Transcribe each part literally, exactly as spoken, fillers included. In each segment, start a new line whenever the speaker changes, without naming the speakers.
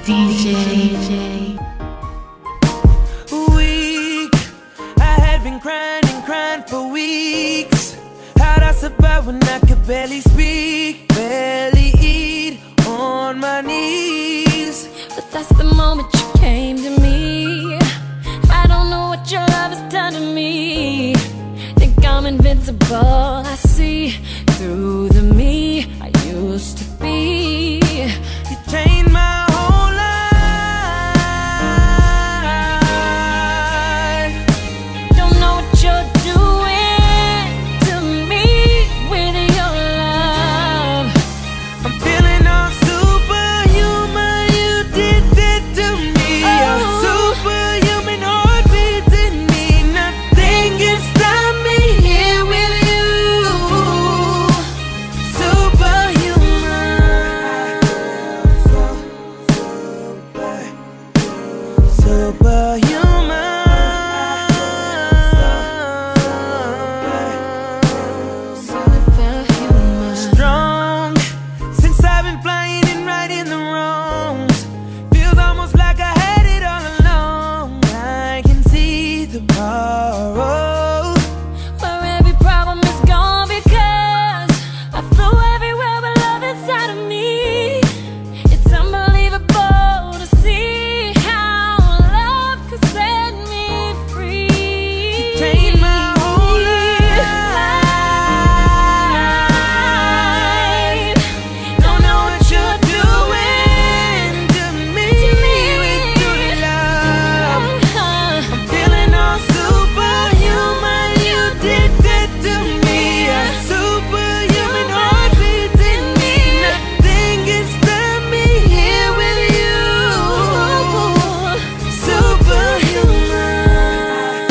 D J.
Weak, I had been crying and crying for weeks. How'd I survive when I could barely speak, barely eat, on my knees?
But that's the moment you came to me. I don't know what your love has done to me. Think I'm invincible, I see through the me I used to be.
You changed my whole life.
Don't know what you're doing to me with your love.
I'm feeling all superhuman. You did that to me. A superhuman heartbeat in me. Nothing can stop me here with you. Superhuman. Superhuman.
Superhuman.
Strong, since I've been flying and righting the wrongs. Feels almost like I had it all along. I can see tomorrow,
where every problem is gone because I flew everywhere but love inside of me. It's unbelievable to see how love could set me free.
changed my whole life.
Don't know what you're
Doing to me with your love. I'm feeling all superhuman. You did that to me. A superhuman heartbeat in me. Nothing can stop me here with you. Superhuman.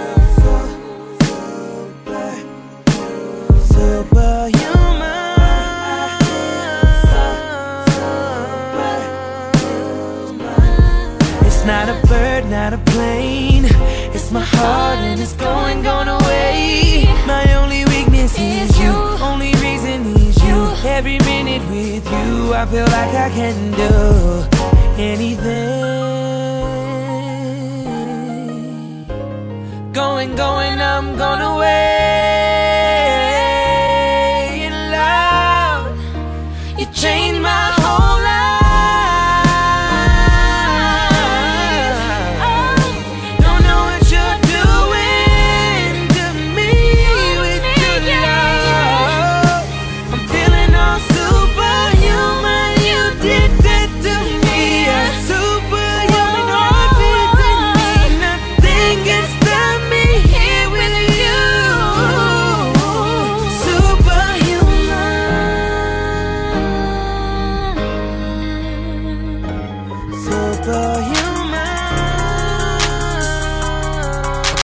Superhuman. It's not a bird, not a plane. It's my heart and it's going, going away. My only weakness is you. Only reason is you. Every minute with you, I feel like I can do anything. Going, going, I'm going away.